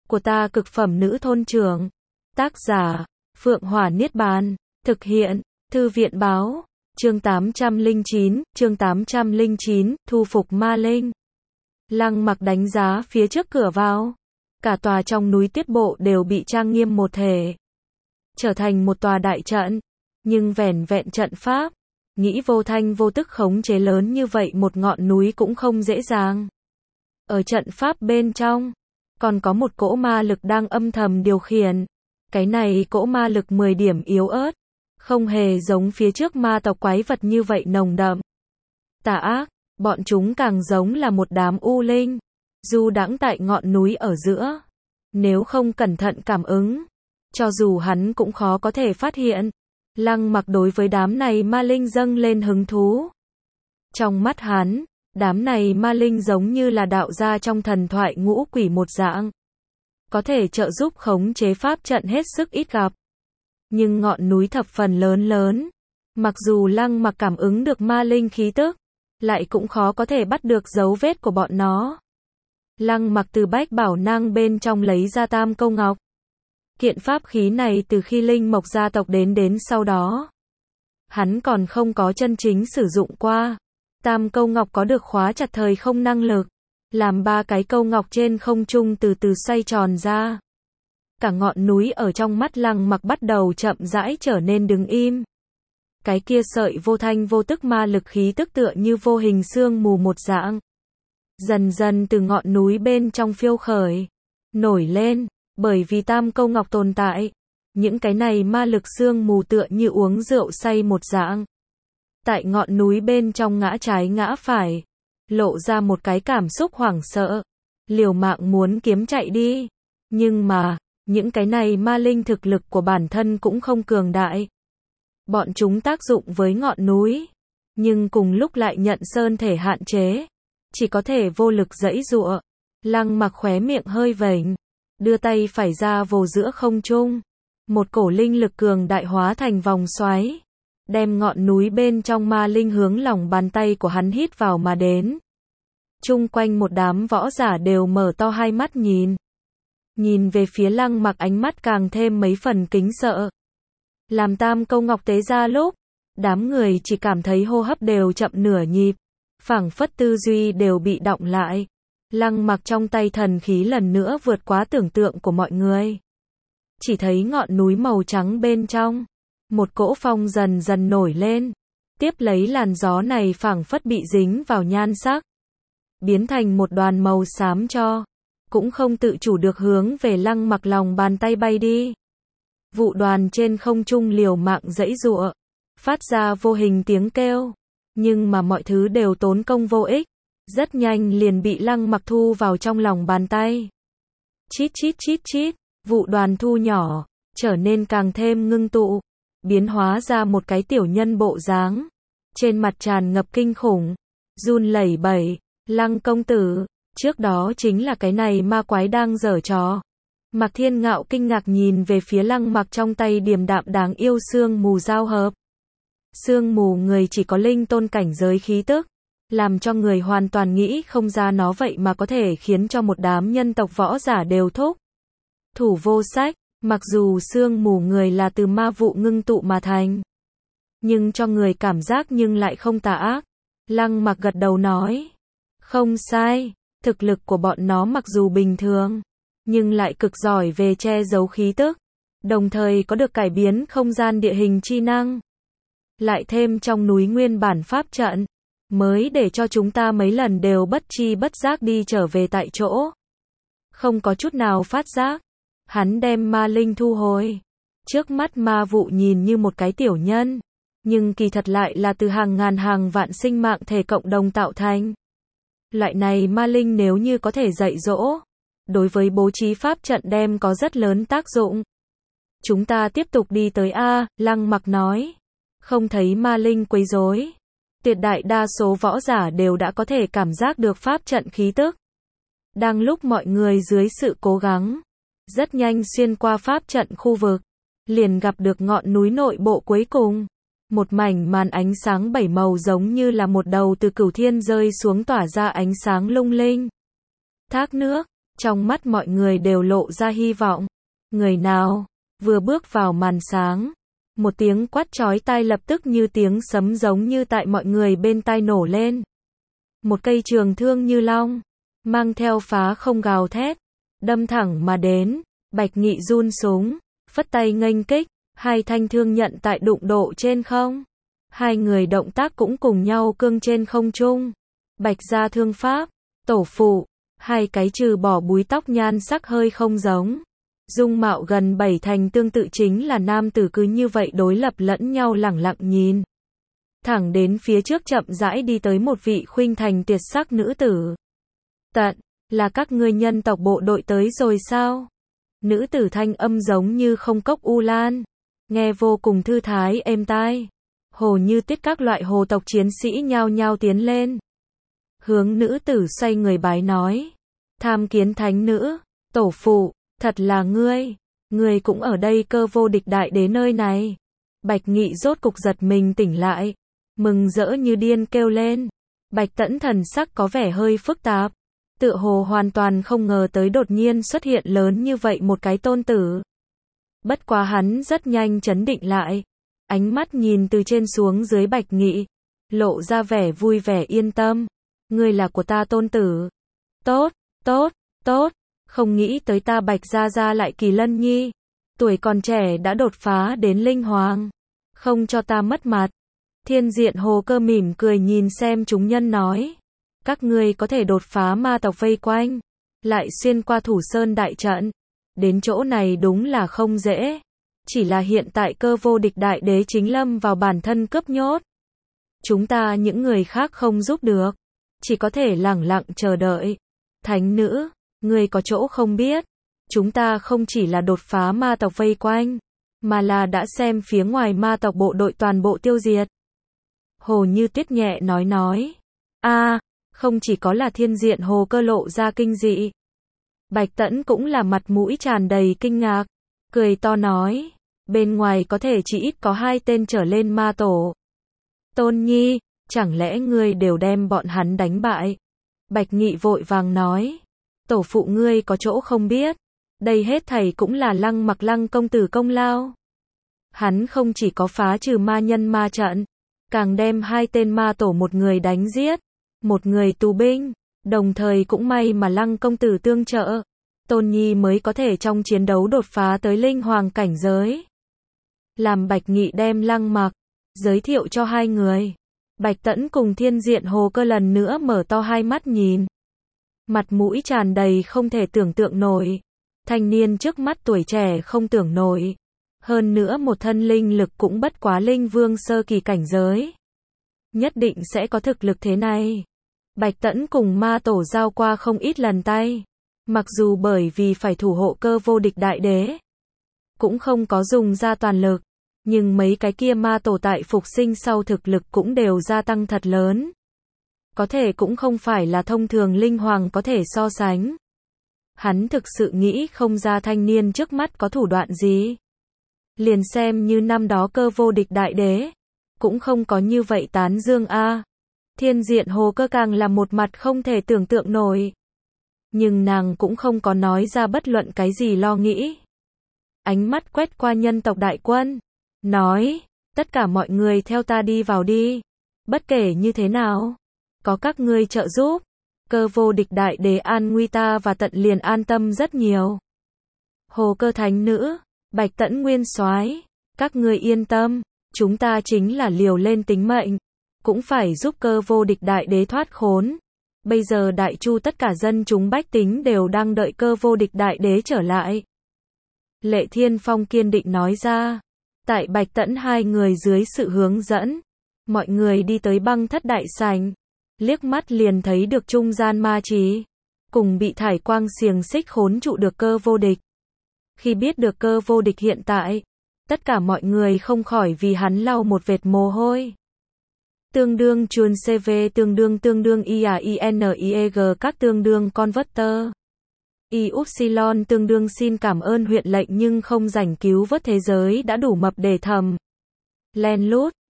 của ta cực phẩm nữ thôn trưởng. Tác giả, Phượng Hỏa Niết Bàn. Thực hiện, Thư viện báo. Chương 809, thu phục ma linh. Lăng Mặc đánh giá phía trước cửa vào. Cả tòa trong núi Tiết Bộ đều bị trang nghiêm một thể, trở thành một tòa đại trận. Nhưng vẻn vẹn trận pháp, nghĩ vô thanh vô tức khống chế lớn như vậy một ngọn núi cũng không dễ dàng. Ở trận pháp bên trong, còn có một cỗ ma lực đang âm thầm điều khiển. Cái này cỗ ma lực 10 điểm yếu ớt, không hề giống phía trước ma tộc quái vật như vậy nồng đậm, tà ác. Bọn chúng càng giống là một đám u linh, du đãng tại ngọn núi ở giữa. Nếu không cẩn thận cảm ứng, cho dù hắn cũng khó có thể phát hiện. Lăng Mặc đối với đám này ma linh dâng lên hứng thú. Trong mắt hắn, đám này ma linh giống như là đạo gia trong thần thoại ngũ quỷ một dạng, có thể trợ giúp khống chế pháp trận hết sức ít gặp. Nhưng ngọn núi thập phần lớn, mặc dù Lăng Mặc cảm ứng được ma linh khí tức, lại cũng khó có thể bắt được dấu vết của bọn nó. Lăng Mặc từ bách bảo nang bên trong lấy ra Tam Câu Ngọc. Kiện pháp khí này từ khi Linh Mộc gia tộc đến sau đó, hắn còn không có chân chính sử dụng qua. Tam Câu Ngọc có được khóa chặt thời không năng lực, làm 3 cái câu ngọc trên không trung từ từ xoay tròn ra. Cả ngọn núi ở trong mắt Lăng Mặc bắt đầu chậm rãi trở nên đứng im. Cái kia sợi vô thanh vô tức ma lực khí tức tựa như vô hình sương mù một dạng, dần dần từ ngọn núi bên trong phiêu khởi, nổi lên. Bởi vì Tam Câu Ngọc tồn tại, những cái này ma lực sương mù tựa như uống rượu say một dạng, tại ngọn núi bên trong ngã trái ngã phải, lộ ra một cái cảm xúc hoảng sợ, liều mạng muốn kiếm chạy đi. Nhưng mà, những cái này ma linh thực lực của bản thân cũng không cường đại. Bọn chúng tác dụng với ngọn núi, nhưng cùng lúc lại nhận sơn thể hạn chế, chỉ có thể vô lực giãy giụa. Lăng Mặc khóe miệng hơi vểnh, đưa tay phải ra vồ giữa không trung. Một cổ linh lực cường đại hóa thành vòng xoáy, đem ngọn núi bên trong ma linh hướng lòng bàn tay của hắn hít vào mà đến. Chung quanh một đám võ giả đều mở to hai mắt nhìn về phía Lăng Mặc, ánh mắt càng thêm mấy phần kính sợ. Làm Tam Câu Ngọc tế ra lúc, đám người chỉ cảm thấy hô hấp đều chậm nửa nhịp, phảng phất tư duy đều bị đọng lại. Lăng Mặc trong tay thần khí lần nữa vượt quá tưởng tượng của mọi người. Chỉ thấy ngọn núi màu trắng bên trong, một cỗ phong dần dần nổi lên. Tiếp lấy làn gió này phảng phất bị dính vào nhan sắc, biến thành một đoàn màu xám cho, cũng không tự chủ được hướng về Lăng Mặc lòng bàn tay bay đi. Vụ đoàn trên không trung liều mạng giãy giụa, phát ra vô hình tiếng kêu, nhưng mà mọi thứ đều tốn công vô ích, rất nhanh liền bị Lăng Mặc thu vào trong lòng bàn tay. Chít chít chít chít, vụ đoàn thu nhỏ, trở nên càng thêm ngưng tụ, biến hóa ra một cái tiểu nhân bộ dáng, trên mặt tràn ngập kinh khủng, run lẩy bẩy. Lăng công tử, trước đó chính là cái này ma quái đang giở trò. Mạc Thiên Ngạo kinh ngạc nhìn về phía Lăng Mặc trong tay điềm đạm đáng yêu sương mù giao hợp. Sương mù người chỉ có linh tôn cảnh giới khí tức, làm cho người hoàn toàn nghĩ không ra nó vậy mà có thể khiến cho một đám nhân tộc võ giả đều thúc thủ vô sách. Mặc dù sương mù người là từ ma vụ ngưng tụ mà thành, nhưng cho người cảm giác nhưng lại không tà ác. Lăng Mặc gật đầu nói, không sai, thực lực của bọn nó mặc dù bình thường, nhưng lại cực giỏi về che giấu khí tức, đồng thời có được cải biến không gian địa hình chi năng. Lại thêm trong núi nguyên bản pháp trận, mới để cho chúng ta mấy lần đều bất chi bất giác đi trở về tại chỗ. Không có chút nào phát giác, hắn đem ma linh thu hồi. Trước mắt ma vụ nhìn như một cái tiểu nhân, nhưng kỳ thật lại là từ hàng ngàn hàng vạn sinh mạng thể cộng đồng tạo thành. Loại này ma linh nếu như có thể dạy dỗ, đối với bố trí pháp trận đem có rất lớn tác dụng. Chúng ta tiếp tục đi tới A, Lăng Mặc nói. Không thấy ma linh quấy rối, tuyệt đại đa số võ giả đều đã có thể cảm giác được pháp trận khí tức. Đang lúc mọi người dưới sự cố gắng, rất nhanh xuyên qua pháp trận khu vực, liền gặp được ngọn núi nội bộ cuối cùng. Một mảnh màn ánh sáng 7 màu giống như là một đầu từ cửu thiên rơi xuống tỏa ra ánh sáng lung linh. Thác nước, Trong mắt mọi người đều lộ ra hy vọng. Người nào? Vừa bước vào màn sáng. Một tiếng quát chói tai lập tức như tiếng sấm giống như tại mọi người bên tai nổ lên. Một cây trường thương như long, mang theo phá không gào thét, đâm thẳng mà đến. Bạch Nghị run súng, phất tay nghênh kích, hai thanh thương nhận tại đụng độ trên không. Hai người động tác cũng cùng nhau cương trên không trung. Bạch gia thương pháp, tổ phụ, hai cái trừ bỏ búi tóc nhan sắc hơi không giống. Dung mạo gần 7 thành tương tự chính là nam tử cứ như vậy đối lập lẫn nhau lẳng lặng nhìn. Thẳng đến phía trước chậm rãi đi tới một vị khuynh thành tuyệt sắc nữ tử. Tận, là các ngươi nhân tộc bộ đội tới rồi sao? Nữ tử thanh âm giống như không cốc u lan. Nghe vô cùng thư thái êm tai. Hồ Như Tuyết các loại hồ tộc chiến sĩ nhao nhao tiến lên. Hướng nữ tử xoay người bái nói. Tham kiến thánh nữ, tổ phụ, thật là ngươi cũng ở đây Cơ Vô Địch đại đế nơi này. Bạch Nghị rốt cục giật mình tỉnh lại. Mừng rỡ như điên kêu lên. Bạch Tẫn thần sắc có vẻ hơi phức tạp. Tựa hồ hoàn toàn không ngờ tới đột nhiên xuất hiện lớn như vậy một cái tôn tử. Bất quá hắn rất nhanh trấn định lại. Ánh mắt nhìn từ trên xuống dưới Bạch Nghị. Lộ ra vẻ vui vẻ yên tâm. Ngươi là của ta tôn tử. Tốt, tốt, tốt. Không nghĩ tới ta Bạch Gia Gia lại kỳ lân nhi. Tuổi còn trẻ đã đột phá đến linh hoàng. Không cho ta mất mặt. Thiên Diện Hồ Cơ mỉm cười nhìn xem chúng nhân nói. Các ngươi có thể đột phá ma tộc vây quanh. Lại xuyên qua Thủ Sơn đại trận. Đến chỗ này đúng là không dễ. Chỉ là hiện tại Cơ Vô Địch đại đế chính lâm vào bản thân cướp nhốt. Chúng ta những người khác không giúp được. Chỉ có thể lẳng lặng chờ đợi. Thánh nữ, ngươi có chỗ không biết. Chúng ta không chỉ là đột phá ma tộc vây quanh. Mà là đã xem phía ngoài ma tộc bộ đội toàn bộ tiêu diệt. Hồ Như Tuyết nhẹ nói. Không chỉ có là Thiên Diện Hồ Cơ lộ ra kinh dị. Bạch Tẫn cũng là mặt mũi tràn đầy kinh ngạc. Cười to nói. Bên ngoài có thể chỉ ít có 2 tên trở lên ma tổ. Tôn Nhi, chẳng lẽ ngươi đều đem bọn hắn đánh bại? Bạch Nghị vội vàng nói. Tổ phụ ngươi có chỗ không biết. Đây hết thảy cũng là Lăng Mặc Lăng công tử công lao. Hắn không chỉ có phá trừ ma nhân ma trận. Càng đem 2 tên ma tổ một người đánh giết. Một người tù binh. Đồng thời cũng may mà Lăng công tử tương trợ. Tôn Nhi mới có thể trong chiến đấu đột phá tới linh hoàng cảnh giới. Làm Bạch Nghị đem Lăng Mặc giới thiệu cho hai người. Bạch Tẫn cùng Thiên Diện Hồ Cơ lần nữa mở to hai mắt nhìn. Mặt mũi tràn đầy không thể tưởng tượng nổi. Thanh niên trước mắt tuổi trẻ không tưởng nổi. Hơn nữa một thân linh lực cũng bất quá linh vương sơ kỳ cảnh giới. Nhất định sẽ có thực lực thế này. Bạch Tẫn cùng ma tổ giao qua không ít lần tay. Mặc dù bởi vì phải thủ hộ Cơ Vô Địch đại đế. Cũng không có dùng ra toàn lực. Nhưng mấy cái kia ma tổ tại phục sinh sau thực lực cũng đều gia tăng thật lớn. Có thể cũng không phải là thông thường linh hoàng có thể so sánh. Hắn thực sự nghĩ không ra thanh niên trước mắt có thủ đoạn gì. Liền xem như năm đó Cơ Vô Địch đại đế. Cũng không có như vậy tán dương a. Thiên Diện Hồ Cơ càng là một mặt không thể tưởng tượng nổi. Nhưng nàng cũng không có nói ra bất luận cái gì lo nghĩ. Ánh mắt quét qua nhân tộc đại quân. Nói, tất cả mọi người theo ta đi vào đi. Bất kể như thế nào. Có các ngươi trợ giúp. Cơ Vô Địch đại đế an nguy ta và Tận liền an tâm rất nhiều. Hồ Cơ thánh nữ, Bạch Tẫn nguyên soái, các ngươi yên tâm. Chúng ta chính là liều lên tính mệnh. Cũng phải giúp Cơ Vô Địch đại đế thoát khốn. Bây giờ Đại Chu tất cả dân chúng bách tính đều đang đợi Cơ Vô Địch đại đế trở lại. Lệ Thiên Phong kiên định nói ra. Tại Bạch Tẫn hai người dưới sự hướng dẫn. Mọi người đi tới Băng Thất đại sảnh. Liếc mắt liền thấy được trung gian ma trí. Cùng bị thải quang xiềng xích khốn trụ được Cơ Vô Địch. Khi biết được Cơ Vô Địch hiện tại. Tất cả mọi người không khỏi vì hắn lau một vệt mồ hôi. Tương đương chuồn CV tương đương IAINIEG các tương đương converter. Y-Upsilon tương đương xin cảm ơn huyện lệnh nhưng không rảnh cứu vớt thế giới đã đủ mập để thầm. Len lút,